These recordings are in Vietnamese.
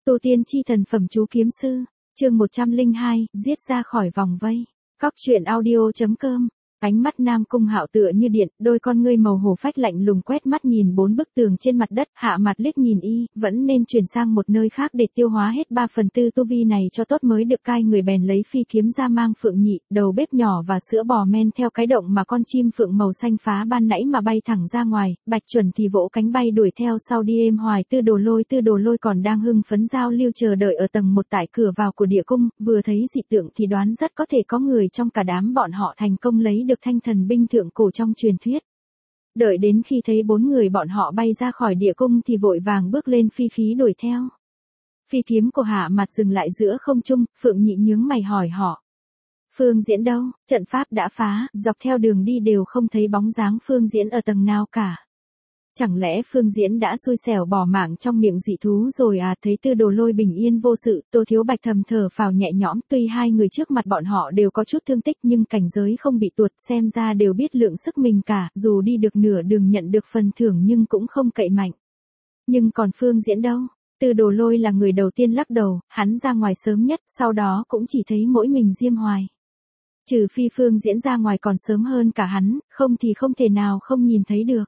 Tu tiên chi thần phẩm chú kiếm sư, chương 102, giết ra khỏi vòng vây. Cóc truyện audio.com. Ánh mắt Nam Cung Hạo tựa như điện, đôi con ngươi màu hổ phách lạnh lùng quét mắt nhìn bốn bức tường trên mặt đất, hạ mặt liếc nhìn y, vẫn nên chuyển sang một nơi khác để tiêu hóa hết 3/4 tu vi này cho tốt mới được. Cai người bèn lấy phi kiếm ra mang Phượng Nhị, đầu bếp nhỏ và sữa bò men theo cái động mà con chim phượng màu xanh phá ban nãy mà bay thẳng ra ngoài. Bạch Chuẩn thì vỗ cánh bay đuổi theo sau đi êm hoài. Tư Đồ Lôi còn đang hưng phấn giao lưu chờ đợi ở tầng 1 tại cửa vào của địa cung, vừa thấy dị tượng thì đoán rất có thể có người trong cả đám bọn họ thành công lấy được thanh thần binh thượng cổ trong truyền thuyết. Đợi đến khi thấy 4 người bọn họ bay ra khỏi địa cung thì vội vàng bước lên phi khí đuổi theo. Phi kiếm của Hạ Mặt dừng lại giữa không trung, Phượng Nhị nhướng mày hỏi họ. Phương Diễn đâu? Trận pháp đã phá, dọc theo đường đi đều không thấy bóng dáng Phương Diễn ở tầng nào cả. Chẳng lẽ Phương Diễn đã xui xẻo bỏ mạng trong miệng dị thú rồi à? Thấy Tư Đồ Lôi bình yên vô sự, Tô Thiếu Bạch thầm thở phào nhẹ nhõm. Tuy hai người trước mặt bọn họ đều có chút thương tích nhưng cảnh giới không bị tuột, xem ra đều biết lượng sức mình cả, dù đi được nửa đường nhận được phần thưởng nhưng cũng không cậy mạnh. Nhưng còn Phương Diễn đâu? Tư Đồ Lôi là người đầu tiên lắc đầu, hắn ra ngoài sớm nhất, sau đó cũng chỉ thấy mỗi mình Diêm Hoài. Trừ phi Phương Diễn ra ngoài còn sớm hơn cả hắn, không thì không thể nào không nhìn thấy được.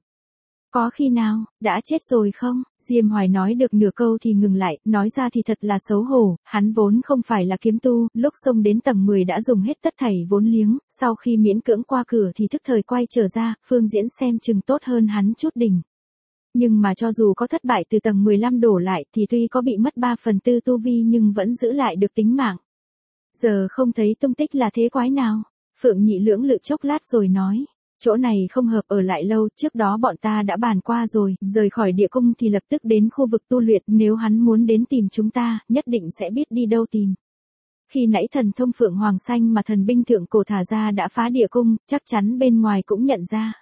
Có khi nào, đã chết rồi không? Diêm Hoài nói được nửa câu thì ngừng lại, nói ra thì thật là xấu hổ, hắn vốn không phải là kiếm tu, lúc xông đến tầng 10 đã dùng hết tất thảy vốn liếng, sau khi miễn cưỡng qua cửa thì thức thời quay trở ra, Phương Diễn xem chừng tốt hơn hắn chút đỉnh. Nhưng mà cho dù có thất bại từ tầng 15 đổ lại thì tuy có bị mất 3/4 tu vi nhưng vẫn giữ lại được tính mạng. Giờ không thấy tung tích là thế quái nào? Phượng Nhị lưỡng lự chốc lát rồi nói. Chỗ này không hợp ở lại lâu, trước đó bọn ta đã bàn qua rồi, rời khỏi địa cung thì lập tức đến khu vực tu luyện, nếu hắn muốn đến tìm chúng ta, nhất định sẽ biết đi đâu tìm. Khi nãy thần thông Phượng Hoàng Xanh mà thần binh thượng cổ thả ra đã phá địa cung, chắc chắn bên ngoài cũng nhận ra.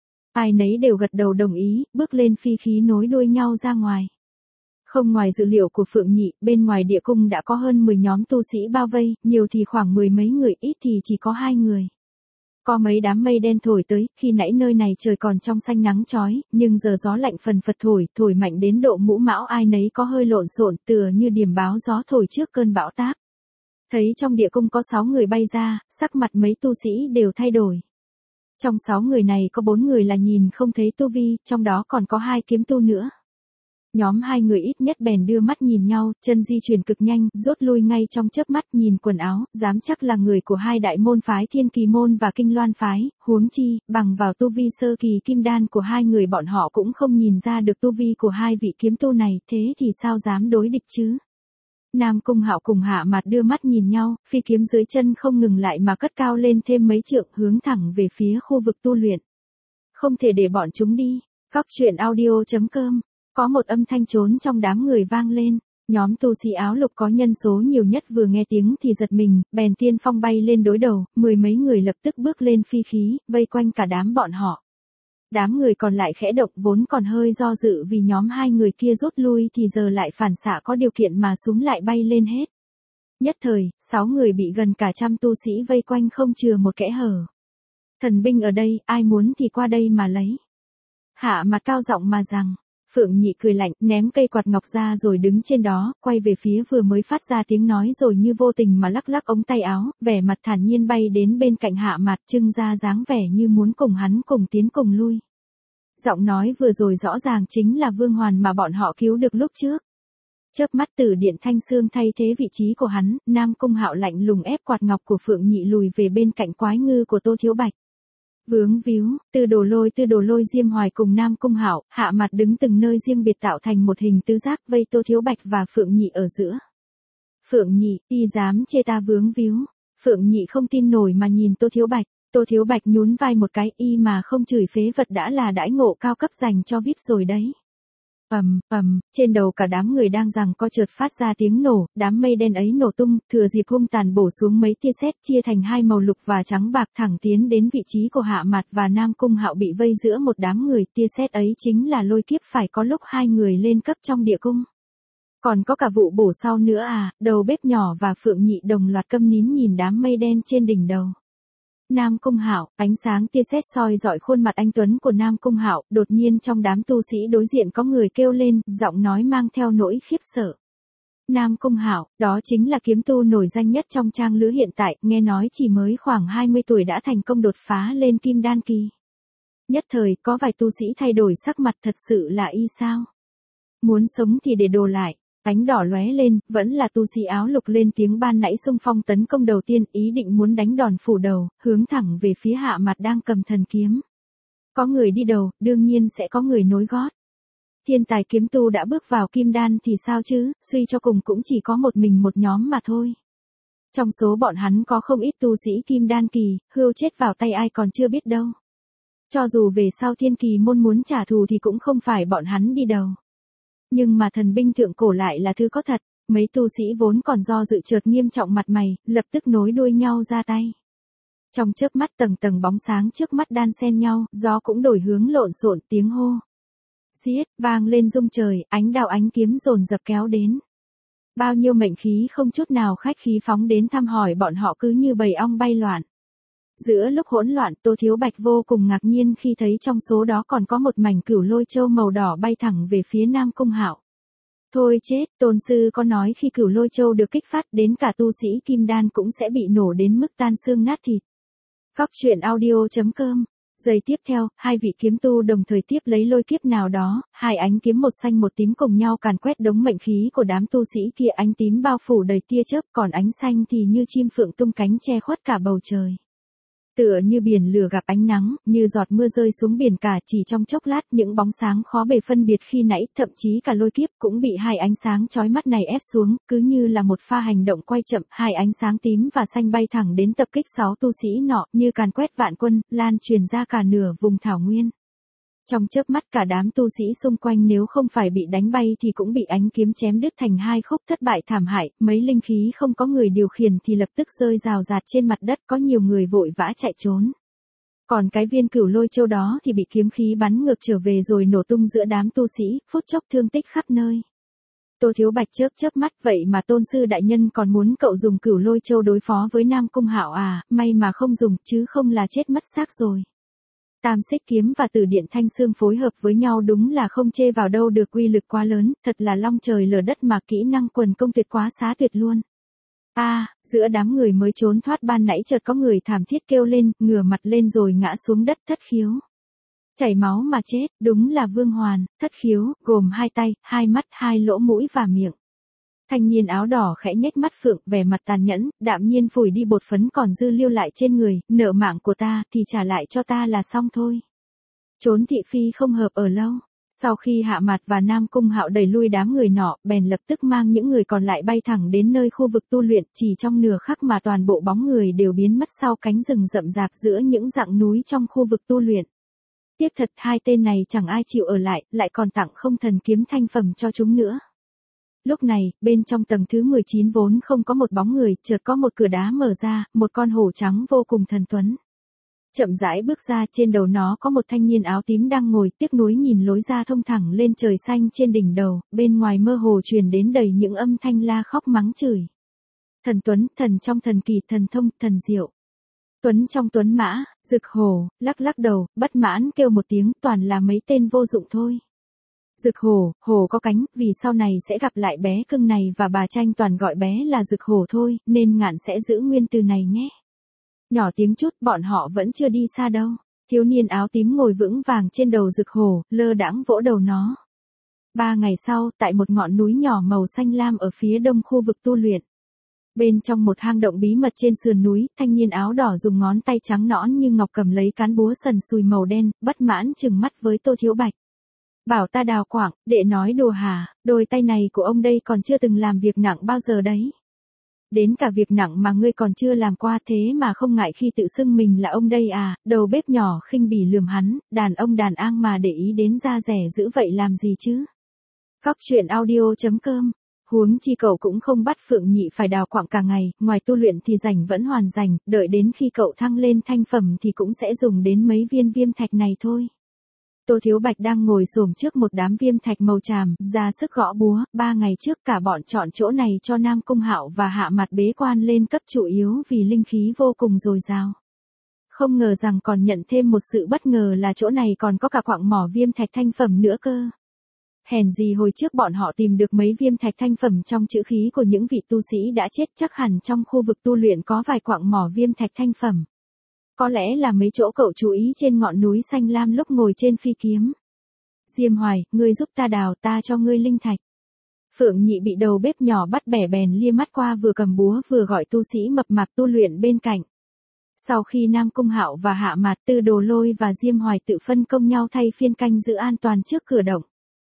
Ai nấy đều gật đầu đồng ý, bước lên phi khí nối đuôi nhau ra ngoài. Không ngoài dự liệu của Phượng Nhị, bên ngoài địa cung đã có hơn 10 nhóm tu sĩ bao vây, nhiều thì khoảng 10 mấy người, ít thì chỉ có 2 người. Có mấy đám mây đen thổi tới, khi nãy nơi này trời còn trong xanh nắng chói, nhưng giờ gió lạnh phần phật thổi mạnh đến độ mũ mão ai nấy có hơi lộn xộn, tựa như điểm báo gió thổi trước cơn bão táp. Thấy trong địa cung có 6 người bay ra, sắc mặt mấy tu sĩ đều thay đổi. Trong 6 người này có 4 người là nhìn không thấy tu vi, trong đó còn có 2 kiếm tu nữa. Nhóm 2 người ít nhất bèn đưa mắt nhìn nhau, chân di chuyển cực nhanh, rốt lui ngay trong chớp mắt, nhìn quần áo, dám chắc là người của 2 đại môn phái Thiên Kỳ môn và Kinh Loan phái, huống chi, bằng vào tu vi sơ kỳ kim đan của 2 người bọn họ cũng không nhìn ra được tu vi của 2 vị kiếm tu này, thế thì sao dám đối địch chứ? Nam Cung Hạo cùng Hạ Mặt đưa mắt nhìn nhau, phi kiếm dưới chân không ngừng lại mà cất cao lên thêm mấy trượng, hướng thẳng về phía khu vực tu luyện. Không thể để bọn chúng đi. Cóc truyện audio.com. Có một âm thanh trốn trong đám người vang lên, nhóm tu sĩ áo lục có nhân số nhiều nhất vừa nghe tiếng thì giật mình, bèn tiên phong bay lên đối đầu, 10 mấy người lập tức bước lên phi khí, vây quanh cả đám bọn họ. Đám người còn lại khẽ động, vốn còn hơi do dự vì nhóm 2 người kia rút lui thì giờ lại phản xạ có điều kiện mà súng lại bay lên hết. Nhất thời, 6 người bị gần cả trăm tu sĩ vây quanh không chừa một kẽ hở. Thần binh ở đây, ai muốn thì qua đây mà lấy. Hạ Mặt cao giọng mà rằng. Phượng Nhị cười lạnh, ném cây quạt ngọc ra rồi đứng trên đó, quay về phía vừa mới phát ra tiếng nói rồi như vô tình mà lắc lắc ống tay áo, vẻ mặt thản nhiên bay đến bên cạnh Hạ Mặt, trưng ra dáng vẻ như muốn cùng hắn cùng tiến cùng lui. Giọng nói vừa rồi rõ ràng chính là Vương Hoàn mà bọn họ cứu được lúc trước. Chớp mắt Tử Điện Thanh Xương thay thế vị trí của hắn, Nam Cung Hạo lạnh lùng ép quạt ngọc của Phượng Nhị lùi về bên cạnh quái ngư của Tô Thiếu Bạch. Vướng víu, Tư Đồ Lôi Diêm Hoài cùng Nam Cung Hạo, Hạ Mặt đứng từng nơi riêng biệt tạo thành một hình tứ giác vây Tô Thiếu Bạch và Phượng Nhị ở giữa. Phượng Nhị, y dám chê ta vướng víu. Phượng Nhị không tin nổi mà nhìn Tô Thiếu Bạch. Tô Thiếu Bạch nhún vai một cái, y mà không chửi phế vật đã là đãi ngộ cao cấp dành cho VIP rồi đấy. Trên đầu cả đám người đang giằng co chợt phát ra tiếng nổ, đám mây đen ấy nổ tung, thừa dịp hung tàn bổ xuống mấy tia sét chia thành 2 màu lục và trắng bạc thẳng tiến đến vị trí của Hạ Mặt và Nam Cung Hạo bị vây giữa một đám người, tia sét ấy chính là lôi kiếp phải có lúc 2 người lên cấp trong địa cung. Còn có cả vụ bổ sau nữa à? Đầu bếp nhỏ và Phượng Nhị đồng loạt câm nín nhìn đám mây đen trên đỉnh đầu. Nam Cung Hạo, ánh sáng tia sét soi rọi khuôn mặt anh tuấn của Nam Cung Hạo, đột nhiên trong đám tu sĩ đối diện có người kêu lên, giọng nói mang theo nỗi khiếp sợ. Nam Cung Hạo, đó chính là kiếm tu nổi danh nhất trong trang lứa hiện tại, nghe nói chỉ mới khoảng 20 tuổi đã thành công đột phá lên kim đan kỳ. Nhất thời, có vài tu sĩ thay đổi sắc mặt, thật sự là y sao? Muốn sống thì để đồ lại. Ánh đỏ lóe lên, vẫn là tu sĩ áo lục lên tiếng ban nãy xung phong tấn công đầu tiên, ý định muốn đánh đòn phủ đầu, hướng thẳng về phía Hạ Mặt đang cầm thần kiếm. Có người đi đầu, đương nhiên sẽ có người nối gót. Thiên tài kiếm tu đã bước vào kim đan thì sao chứ, suy cho cùng cũng chỉ có một mình một nhóm mà thôi. Trong số bọn hắn có không ít tu sĩ kim đan kỳ, hươu chết vào tay ai còn chưa biết đâu. Cho dù về sau thiên kỳ môn muốn trả thù thì cũng không phải bọn hắn đi đầu. Nhưng mà thần binh thượng cổ lại là thứ có thật, mấy tu sĩ vốn còn do dự chợt nghiêm trọng mặt mày, lập tức nối đuôi nhau ra tay. Trong chớp mắt tầng tầng bóng sáng trước mắt đan xen nhau, gió cũng đổi hướng lộn xộn, tiếng hô giết vang lên rung trời, ánh đao ánh kiếm dồn dập kéo đến. Bao nhiêu mệnh khí không chút nào khách khí phóng đến thăm hỏi bọn họ cứ như bầy ong bay loạn. Giữa lúc hỗn loạn, Tô Thiếu Bạch vô cùng ngạc nhiên khi thấy trong số đó còn có một mảnh cửu lôi châu màu đỏ bay thẳng về phía Nam Cung Hạo. Thôi chết, tôn sư có nói khi cửu lôi châu được kích phát đến cả tu sĩ kim đan cũng sẽ bị nổ đến mức tan xương nát thịt. Góc truyện audio.com. Giây tiếp theo, hai vị kiếm tu đồng thời tiếp lấy lôi kiếp nào đó, hai ánh kiếm một xanh một tím cùng nhau càn quét đống mệnh khí của đám tu sĩ kia, ánh tím bao phủ đầy tia chớp, còn ánh xanh thì như chim phượng tung cánh che khuất cả bầu trời. Tựa như biển lửa gặp ánh nắng, như giọt mưa rơi xuống biển cả, chỉ trong chốc lát những bóng sáng khó bề phân biệt khi nãy, thậm chí cả lôi kiếp cũng bị hai ánh sáng chói mắt này ép xuống, cứ như là một pha hành động quay chậm, hai ánh sáng tím và xanh bay thẳng đến tập kích 6 tu sĩ nọ, như càn quét vạn quân, lan truyền ra cả nửa vùng thảo nguyên. Trong chớp mắt cả đám tu sĩ xung quanh nếu không phải bị đánh bay thì cũng bị ánh kiếm chém đứt thành hai khúc, thất bại thảm hại, mấy linh khí không có người điều khiển thì lập tức rơi rào rạt trên mặt đất, có nhiều người vội vã chạy trốn. Còn cái viên cửu lôi châu đó thì bị kiếm khí bắn ngược trở về rồi nổ tung giữa đám tu sĩ, phút chốc thương tích khắp nơi. Tô Thiếu Bạch chớp mắt, vậy mà tôn sư đại nhân còn muốn cậu dùng cửu lôi châu đối phó với Nam Cung Hạo à, may mà không dùng, chứ không là chết mất xác rồi. Tam xích kiếm và tử điện thanh xương phối hợp với nhau đúng là không chê vào đâu được, uy lực quá lớn, thật là long trời lở đất mà kỹ năng quần công tuyệt quá xá tuyệt luôn. Giữa đám người mới trốn thoát ban nãy chợt có người thảm thiết kêu lên, ngửa mặt lên rồi ngã xuống đất thất khiếu. Chảy máu mà chết, đúng là Vương Hoàn, thất khiếu, gồm hai tay, hai mắt, hai lỗ mũi và miệng. Thanh niên áo đỏ khẽ nhếch mắt phượng, vẻ mặt tàn nhẫn, đạm nhiên phủi đi bột phấn còn dư lưu lại trên người, nợ mạng của ta thì trả lại cho ta là xong thôi. Trốn thị phi không hợp ở lâu. Sau khi Hạ Mặt và Nam Cung Hạo đẩy lui đám người nọ, bèn lập tức mang những người còn lại bay thẳng đến nơi khu vực tu luyện, chỉ trong nửa khắc mà toàn bộ bóng người đều biến mất sau cánh rừng rậm rạp giữa những dặng núi trong khu vực tu luyện. Tiếc thật, hai tên này chẳng ai chịu ở lại còn tặng không thần kiếm thanh phẩm cho chúng nữa. Lúc này, bên trong tầng thứ 19 vốn không có một bóng người, chợt có một cửa đá mở ra, một con hổ trắng vô cùng thần tuấn chậm rãi bước ra, trên đầu nó có một thanh niên áo tím đang ngồi, tiếc nuối nhìn lối ra thông thẳng lên trời xanh trên đỉnh đầu, bên ngoài mơ hồ truyền đến đầy những âm thanh la khóc mắng chửi. Thần tuấn, thần trong thần kỳ, thần thông, thần diệu. Tuấn trong tuấn mã, Dực Hổ lắc đầu, bất mãn kêu một tiếng, toàn là mấy tên vô dụng thôi. Dực Hổ, hổ có cánh, vì sau này sẽ gặp lại bé cưng này và bà Tranh toàn gọi bé là Dực Hổ thôi, nên ngạn sẽ giữ nguyên từ này nhé. Nhỏ tiếng chút, bọn họ vẫn chưa đi xa đâu. Thiếu niên áo tím ngồi vững vàng trên đầu Dực Hổ, lơ đãng vỗ đầu nó. 3 ngày sau, tại một ngọn núi nhỏ màu xanh lam ở phía đông khu vực tu luyện. Bên trong một hang động bí mật trên sườn núi, thanh niên áo đỏ dùng ngón tay trắng nõn như ngọc cầm lấy cán búa sần sùi màu đen, bất mãn trừng mắt với Tô Thiếu Bạch. Bảo ta Đào Quảng, đệ nói đùa hả, đôi tay này của ông đây còn chưa từng làm việc nặng bao giờ đấy. Đến cả việc nặng mà ngươi còn chưa làm qua, thế mà không ngại khi tự xưng mình là ông đây à, đầu bếp nhỏ khinh bỉ lườm hắn, đàn ông đàn ang mà để ý đến da rẻ dữ vậy làm gì chứ. Góc truyện audio.com. Huống chi cậu cũng không bắt Phượng Nhị phải Đào Quảng cả ngày, ngoài tu luyện thì rảnh vẫn hoàn rảnh, đợi đến khi cậu thăng lên thanh phẩm thì cũng sẽ dùng đến mấy viên viêm thạch này thôi. Tô Thiếu Bạch đang ngồi xổm trước một đám viêm thạch màu tràm, ra sức gõ búa, 3 ngày trước cả bọn chọn chỗ này cho Nam Cung Hạo và Hạ Mặt bế quan lên cấp chủ yếu vì linh khí vô cùng dồi dào. Không ngờ rằng còn nhận thêm một sự bất ngờ là chỗ này còn có cả quặng mỏ viêm thạch thanh phẩm nữa cơ. Hèn gì hồi trước bọn họ tìm được mấy viêm thạch thanh phẩm trong trữ khí của những vị tu sĩ đã chết, chắc hẳn trong khu vực tu luyện có vài quặng mỏ viêm thạch thanh phẩm. Có lẽ là mấy chỗ cậu chú ý trên ngọn núi xanh lam lúc ngồi trên phi kiếm. Diêm Hoài, ngươi giúp ta đào, ta cho ngươi linh thạch. Phượng Nhị bị đầu bếp nhỏ bắt bẻ bèn lia mắt qua, vừa cầm búa vừa gọi tu sĩ mập mạp tu luyện bên cạnh. Sau khi Nam Cung Hạo và Hạ Mạt, Tư Đồ Lôi và Diêm Hoài tự phân công nhau thay phiên canh giữ an toàn trước cửa động.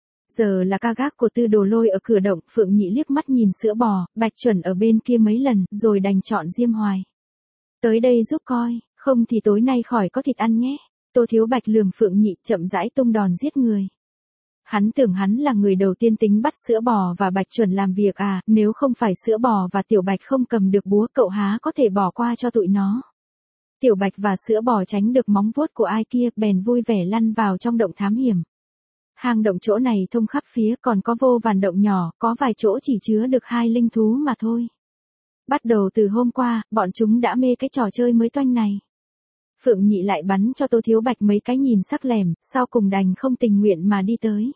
Giờ là ca gác của Tư Đồ Lôi ở cửa động, Phượng Nhị liếc mắt nhìn sữa bò, Bạch Chuẩn ở bên kia mấy lần, rồi đành chọn Diêm Hoài. Tới đây giúp coi, không thì tối nay khỏi có thịt ăn nhé. Tô Thiếu Bạch lườm Phượng Nhị, chậm rãi tung đòn giết người. Hắn tưởng hắn là người đầu tiên tính bắt sữa bò và Bạch Chuẩn làm việc à, nếu không phải sữa bò và Tiểu Bạch không cầm được búa, cậu há có thể bỏ qua cho tụi nó. Tiểu Bạch và sữa bò tránh được móng vuốt của ai kia, bèn vui vẻ lăn vào trong động thám hiểm. Hang động chỗ này thông khắp phía, còn có vô vàn động nhỏ, có vài chỗ chỉ chứa được 2 linh thú mà thôi. Bắt đầu từ hôm qua, bọn chúng đã mê cái trò chơi mới toanh này. Phượng Nhị lại bắn cho Tô Thiếu Bạch mấy cái nhìn sắc lẻm, sau cùng đành không tình nguyện mà đi tới.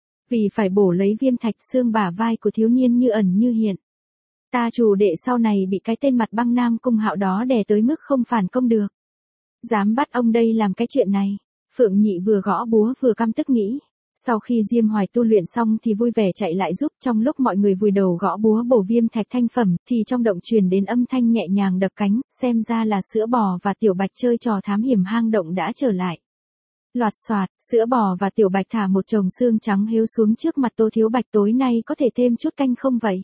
Vì phải bổ lấy viêm thạch, xương bả vai của thiếu niên như ẩn như hiện. Ta chủ đệ sau này bị cái tên mặt băng Nam Cung Hạo đó đè tới mức không phản công được. Dám bắt ông đây làm cái chuyện này. Phượng Nhị vừa gõ búa vừa căm tức nghĩ. Sau khi Diêm Hoài tu luyện xong thì vui vẻ chạy lại giúp, trong lúc mọi người vùi đầu gõ búa bổ viêm thạch thanh phẩm, thì trong động truyền đến âm thanh nhẹ nhàng đập cánh, xem ra là sữa bò và Tiểu Bạch chơi trò thám hiểm hang động đã trở lại. Loạt xoạt, sữa bò và Tiểu Bạch thả một chồng xương trắng hếu xuống trước mặt Tô Thiếu Bạch, tối nay có thể thêm chút canh không vậy?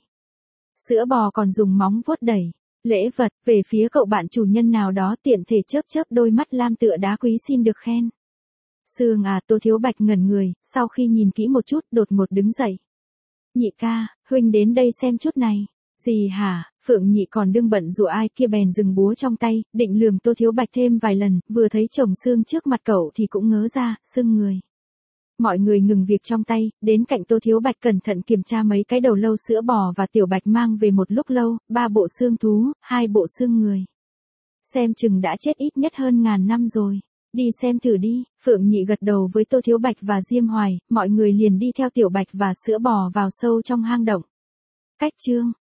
Sữa bò còn dùng móng vuốt đẩy. Lễ vật, về phía cậu bạn chủ nhân nào đó tiện thể chớp chớp đôi mắt lam tựa đá quý xin được khen. Xương à, Tô Thiếu Bạch ngẩn người, sau khi nhìn kỹ một chút, đột ngột đứng dậy. Nhị ca, huynh đến đây xem chút này. Gì hả? Phượng Nhị còn đương bận dụ ai kia bèn dừng búa trong tay, định lườm Tô Thiếu Bạch thêm vài lần, vừa thấy chồng xương trước mặt cậu thì cũng ngớ ra, sưng người. Mọi người ngừng việc trong tay, đến cạnh Tô Thiếu Bạch cẩn thận kiểm tra mấy cái đầu lâu sữa bò và Tiểu Bạch mang về một lúc lâu, 3 bộ xương thú, 2 bộ xương người. Xem chừng đã chết ít nhất hơn 1000 năm rồi. Đi xem thử đi. Phượng Nhị gật đầu với Tô Thiếu Bạch và Diêm Hoài, mọi người liền đi theo Tiểu Bạch và sữa bò vào sâu trong hang động. Cách chương